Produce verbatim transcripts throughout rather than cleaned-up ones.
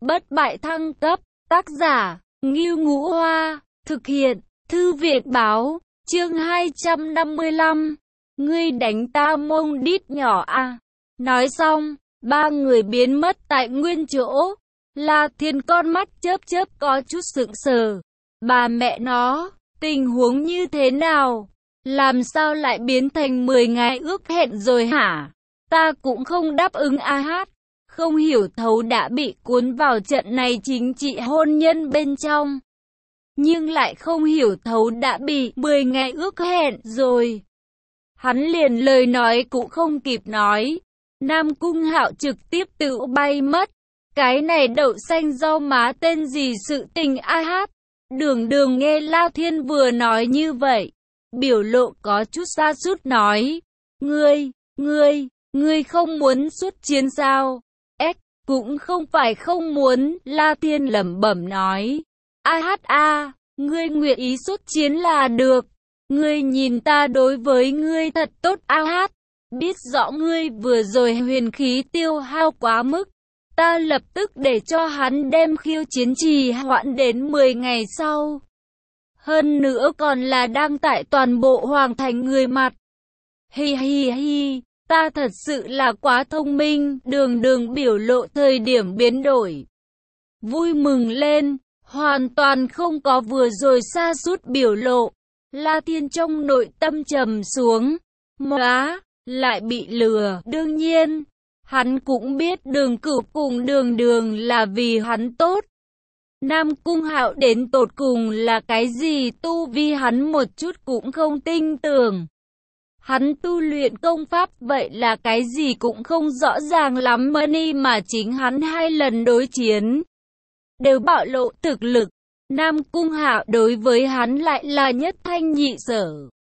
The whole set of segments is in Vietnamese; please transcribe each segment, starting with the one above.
bất bại thăng cấp, tác giả, Ngưu Ngũ Hoa, thực hiện, Thư viện Báo, chương hai trăm năm mươi lăm, ngươi đánh ta mông đít nhỏ à. Nói xong, ba người biến mất tại nguyên chỗ. La Thiên con mắt chớp chớp có chút sững sờ. Bà mẹ nó, tình huống như thế nào? Làm sao lại biến thành mười ngày ước hẹn rồi hả? Ta cũng không đáp ứng a hát. Không hiểu thấu đã bị cuốn vào trận này chính trị hôn nhân bên trong. Nhưng lại không hiểu thấu đã bị mười ngày ước hẹn rồi. Hắn liền lời nói cũng không kịp nói. Nam Cung Hạo trực tiếp tự bay mất. Cái này đậu xanh rau má tên gì sự tình a hát. Đường đường nghe La Thiên vừa nói như vậy. Biểu lộ có chút sa sút nói. Ngươi, ngươi, ngươi không muốn xuất chiến sao? Ếch, cũng không phải không muốn, La Thiên lẩm bẩm nói. A hát a, ngươi nguyện ý xuất chiến là được. Ngươi nhìn ta đối với ngươi thật tốt a hát. Biết rõ ngươi vừa rồi huyền khí tiêu hao quá mức. Ta lập tức để cho hắn đem khiêu chiến trì hoãn đến mười ngày sau. Hơn nữa còn là đang tại toàn bộ hoàng thành người mặt. Hi hi hi, ta thật sự là quá thông minh. Đường đường biểu lộ thời điểm biến đổi. Vui mừng lên, hoàn toàn không có vừa rồi sa sút biểu lộ. La Thiên trong nội tâm trầm xuống. Móa, lại bị lừa. Đương nhiên, hắn cũng biết Đường Cửu cùng Đường Đường là vì hắn tốt. Nam Cung Hạo đến tột cùng là cái gì tu vi hắn một chút cũng không tin tưởng. Hắn tu luyện công pháp vậy là cái gì cũng không rõ ràng lắm money mà chính hắn hai lần đối chiến. Đều bạo lộ thực lực. Nam Cung Hạo đối với hắn lại là nhất thanh nhị sở.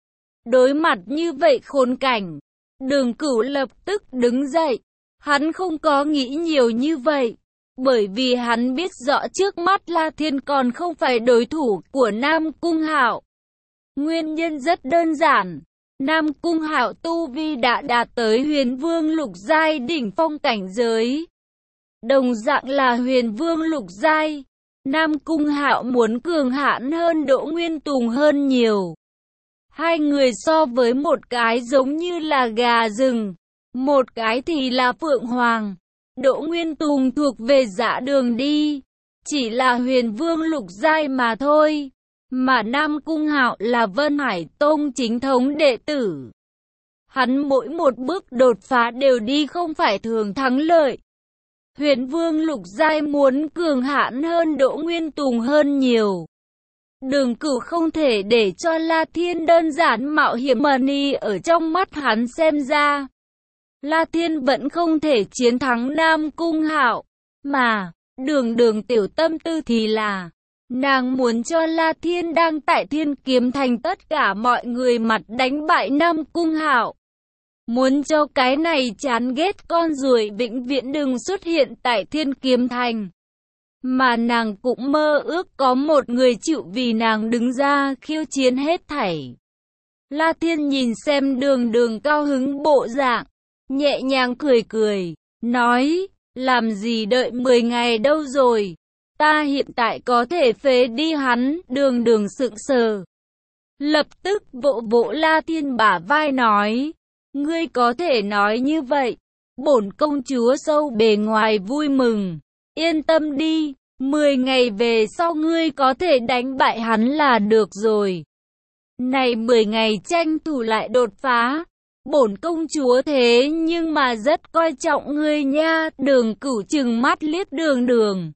Đối mặt như vậy khốn cảnh. Đường Cửu lập tức đứng dậy. Hắn không có nghĩ nhiều như vậy. Bởi vì hắn biết rõ trước mắt La Thiên còn không phải đối thủ của Nam Cung Hạo. Nguyên nhân rất đơn giản. Nam Cung Hạo tu vi đã đạt tới Huyền Vương lục giai đỉnh phong cảnh giới. Đồng dạng là Huyền Vương lục giai. Nam Cung Hạo muốn cường hãn hơn Đỗ Nguyên Tùng hơn nhiều. Hai người so với một cái giống như là gà rừng. Một cái thì là Phượng Hoàng. Đỗ Nguyên Tùng thuộc về Dã Đường đi. Chỉ là Huyền Vương lục giai mà thôi. Mà Nam Cung Hạo là Vân Hải Tông chính thống đệ tử. Hắn mỗi một bước đột phá đều đi không phải thường thắng lợi. Huyền Vương lục giai muốn cường hãn hơn Đỗ Nguyên Tùng hơn nhiều. Đường Cửu không thể để cho La Thiên đơn giản mạo hiểm money ở trong mắt hắn xem ra. La Thiên vẫn không thể chiến thắng Nam Cung Hạo, mà đường đường tiểu tâm tư thì là nàng muốn cho La Thiên đang tại Thiên Kiếm Thành tất cả mọi người mặt đánh bại Nam Cung Hạo. Muốn cho cái này chán ghét con ruồi vĩnh viễn đừng xuất hiện tại Thiên Kiếm Thành. Mà nàng cũng mơ ước có một người chịu vì nàng đứng ra khiêu chiến hết thảy. La Thiên nhìn xem đường đường cao hứng bộ dạng, nhẹ nhàng cười cười, nói, làm gì đợi mười ngày đâu rồi, ta hiện tại có thể phế đi hắn. Đường đường sững sờ. Lập tức vỗ vỗ La Thiên bả vai nói, ngươi có thể nói như vậy, bổn công chúa sâu bề ngoài vui mừng, yên tâm đi, mười ngày về sau ngươi có thể đánh bại hắn là được rồi. Này mười ngày tranh thủ lại đột phá. Bổn công chúa thế nhưng mà rất coi trọng ngươi nha. Đường Cửu trừng mắt liếc đường đường.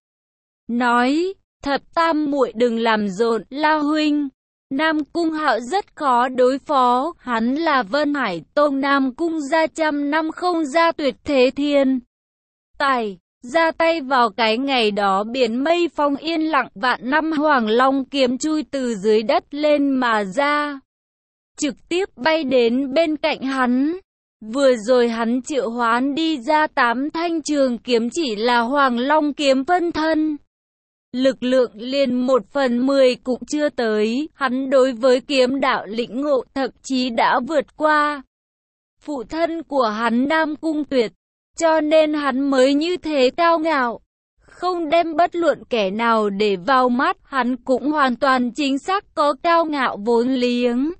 Nói, thập tam muội đừng làm rộn La huynh. Nam Cung Hạo rất khó đối phó. Hắn là Vân Hải Tông Nam Cung gia trăm năm không ra tuyệt thế thiên tài. Ra tay vào cái ngày đó biển mây phong yên lặng vạn năm Hoàng Long kiếm chui từ dưới đất lên mà ra. Trực tiếp bay đến bên cạnh hắn. Vừa rồi hắn triệu hoán đi ra tám thanh trường kiếm chỉ là Hoàng Long kiếm phân thân. Lực lượng liền một phần mười cũng chưa tới. Hắn đối với kiếm đạo lĩnh ngộ thậm chí đã vượt qua phụ thân của hắn Nam Cung Tuyệt. Cho nên hắn mới như thế cao ngạo. không đem bất luận kẻ nào để vào mắt, hắn cũng hoàn toàn chính xác có cao ngạo vốn liếng.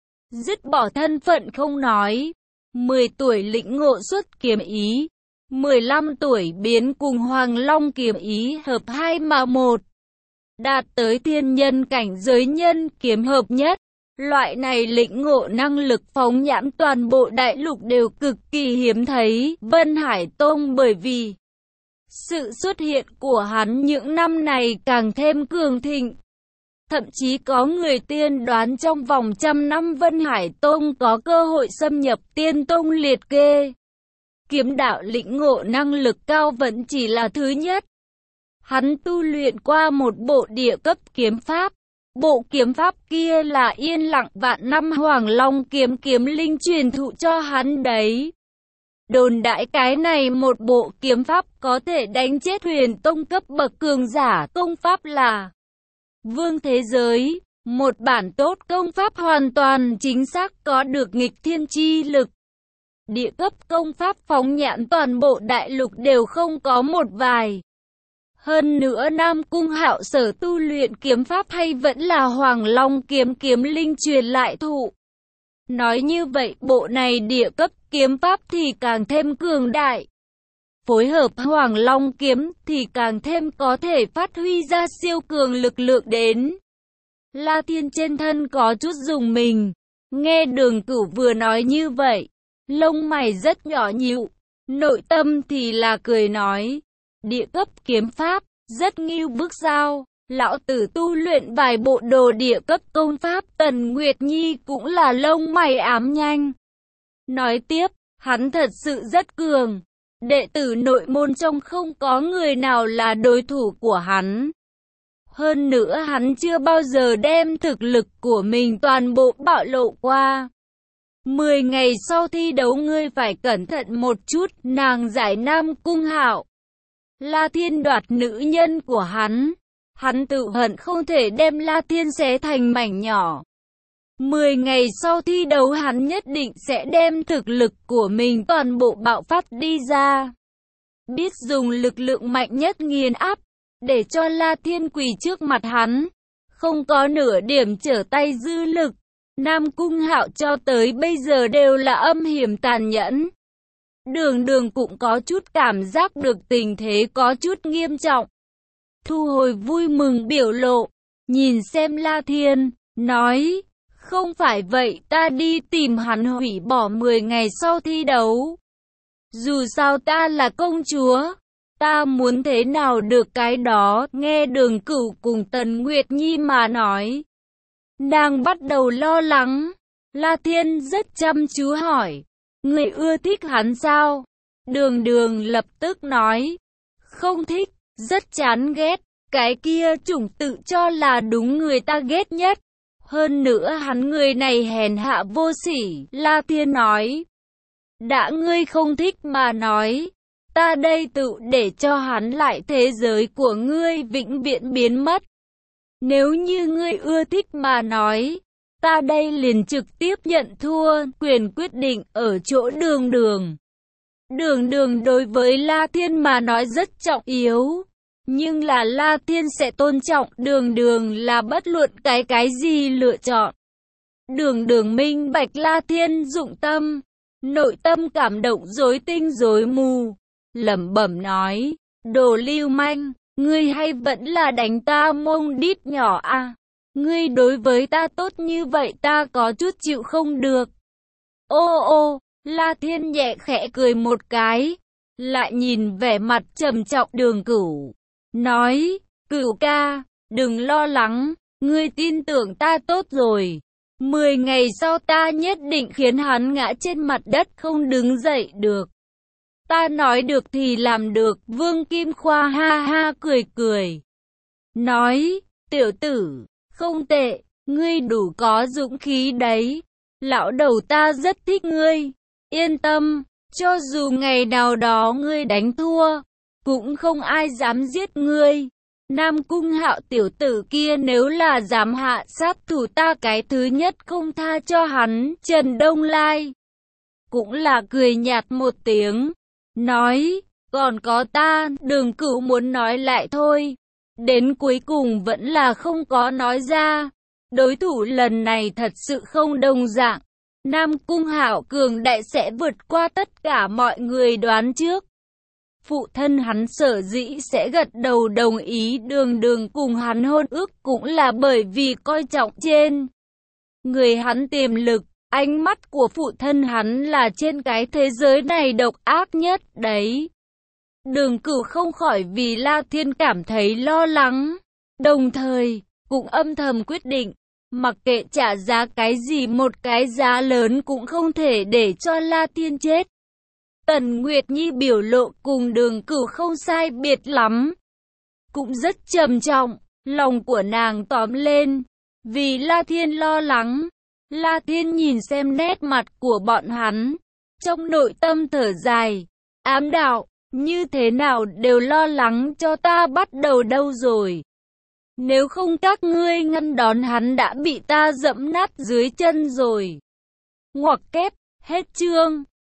Dứt bỏ thân phận không nói, mười tuổi lĩnh ngộ xuất kiếm ý, mười lăm tuổi biến cùng Hoàng Long kiếm ý hợp hai mà một, đạt tới thiên nhân cảnh giới nhân kiếm hợp nhất. Loại này lĩnh ngộ năng lực phóng nhãn toàn bộ đại lục đều cực kỳ hiếm thấy. Vân Hải Tông bởi vì sự xuất hiện của hắn những năm này càng thêm cường thịnh. Thậm chí có người tiên đoán trong vòng trăm năm Vân Hải Tông có cơ hội xâm nhập tiên tông liệt kê. Kiếm đạo lĩnh ngộ năng lực cao vẫn chỉ là thứ nhất. Hắn tu luyện qua một bộ địa cấp kiếm pháp. Bộ kiếm pháp kia là yên lặng vạn năm Hoàng Long kiếm kiếm linh truyền thụ cho hắn đấy. Đồn đại cái này một bộ kiếm pháp có thể đánh chết huyền tông cấp bậc cường giả. Công pháp là Vương Thế Giới, một bản tốt công pháp hoàn toàn chính xác có được nghịch thiên chi lực. Địa cấp công pháp phóng nhãn toàn bộ đại lục đều không có một vài. Hơn nữa Nam Cung Hạo sở tu luyện kiếm pháp hay vẫn là Hoàng Long kiếm kiếm linh truyền lại thụ. Nói như vậy bộ này địa cấp kiếm pháp thì càng thêm cường đại. Phối hợp Hoàng Long kiếm thì càng thêm có thể phát huy ra siêu cường lực lượng đến. La Thiên trên thân có chút rùng mình. Nghe Đường Cửu vừa nói như vậy, lông mày rất nhỏ nhịu, nội tâm thì là cười nói. Địa cấp kiếm pháp, rất ngưu bức sao, lão tử tu luyện vài bộ đồ địa cấp công pháp. Tần Nguyệt Nhi cũng là lông mày ám nhanh. Nói tiếp, hắn thật sự rất cường, đệ tử nội môn trong không có người nào là đối thủ của hắn. Hơn nữa hắn chưa bao giờ đem thực lực của mình toàn bộ bạo lộ qua. Mười ngày sau thi đấu ngươi phải cẩn thận một chút, nàng giải Nam Cung Hạo. La Thiên đoạt nữ nhân của hắn, hắn tự hận không thể đem La Thiên xé thành mảnh nhỏ. Mười ngày sau thi đấu hắn nhất định sẽ đem thực lực của mình toàn bộ bạo phát đi ra. Biết dùng lực lượng mạnh nhất nghiền áp, để cho La Thiên quỳ trước mặt hắn, không có nửa điểm trở tay dư lực. Nam Cung Hạo cho tới bây giờ đều là âm hiểm tàn nhẫn. Đường Đường cũng có chút cảm giác được tình thế có chút nghiêm trọng. Thu hồi vui mừng biểu lộ, nhìn xem La Thiên, nói, không phải vậy ta đi tìm hắn hủy bỏ mười ngày sau thi đấu. Dù sao ta là công chúa, ta muốn thế nào được cái đó. Nghe Đường Cửu cùng Tần Nguyệt Nhi mà nói, nàng bắt đầu lo lắng. La Thiên rất chăm chú hỏi, người ưa thích hắn sao? Đường Đường lập tức nói, không thích, rất chán ghét, cái kia chủng tự cho là đúng người ta ghét nhất. Hơn nữa hắn người này hèn hạ vô sỉ. La Thiên nói, đã ngươi không thích mà nói, ta đây tự để cho hắn lại thế giới của ngươi vĩnh viễn biến mất. Nếu như ngươi ưa thích mà nói, ta đây liền trực tiếp nhận thua, quyền quyết định ở chỗ Đường Đường. Đường Đường đối với La Thiên mà nói rất trọng yếu, nhưng là La Thiên sẽ tôn trọng Đường Đường là bất luận cái cái gì lựa chọn. Đường Đường minh bạch La Thiên dụng tâm, nội tâm cảm động rối tinh rối mù, lẩm bẩm nói, đồ lưu manh, ngươi hay vẫn là đánh ta mông đít nhỏ à? Ngươi đối với ta tốt như vậy ta có chút chịu không được. Ô ô, La Thiên nhẹ khẽ cười một cái, lại nhìn vẻ mặt trầm trọng Đường Cửu, nói, Cửu ca, đừng lo lắng, ngươi tin tưởng ta tốt rồi. Mười ngày sau ta nhất định khiến hắn ngã trên mặt đất không đứng dậy được. Ta nói được thì làm được. Vương Kim Khoa ha ha cười cười, nói, tiểu tử, không tệ, ngươi đủ có dũng khí đấy. Lão đầu ta rất thích ngươi. Yên tâm, cho dù ngày nào đó ngươi đánh thua, cũng không ai dám giết ngươi. Nam Cung Hạo tiểu tử kia nếu là dám hạ sát thủ ta cái thứ nhất không tha cho hắn. Trần Đông Lai cũng là cười nhạt một tiếng, nói, Còn có ta, Đường Cửu muốn nói lại thôi. Đến cuối cùng vẫn là không có nói ra. Đối thủ lần này thật sự không đồng dạng. Nam Cung Hạo cường đại sẽ vượt qua tất cả mọi người đoán trước. Phụ thân hắn sở dĩ sẽ gật đầu đồng ý Đường Đường cùng hắn hôn ước cũng là bởi vì coi trọng trên người hắn tiềm lực. Ánh mắt của phụ thân hắn là trên cái thế giới này độc ác nhất đấy. Đường Cửu không khỏi vì La Thiên cảm thấy lo lắng, đồng thời cũng âm thầm quyết định, mặc kệ trả giá cái gì, một cái giá lớn cũng không thể để cho La Thiên chết. Tần Nguyệt Nhi biểu lộ cùng Đường Cửu không sai biệt lắm, cũng rất trầm trọng, lòng của nàng tóm lên, vì La Thiên lo lắng. La Thiên nhìn xem nét mặt của bọn hắn, trong nội tâm thở dài, ám đạo, như thế nào đều lo lắng cho ta bắt đầu đâu rồi. Nếu không các ngươi ngăn đón hắn đã bị ta dẫm nát dưới chân rồi. Ngoặc kép, hết chương.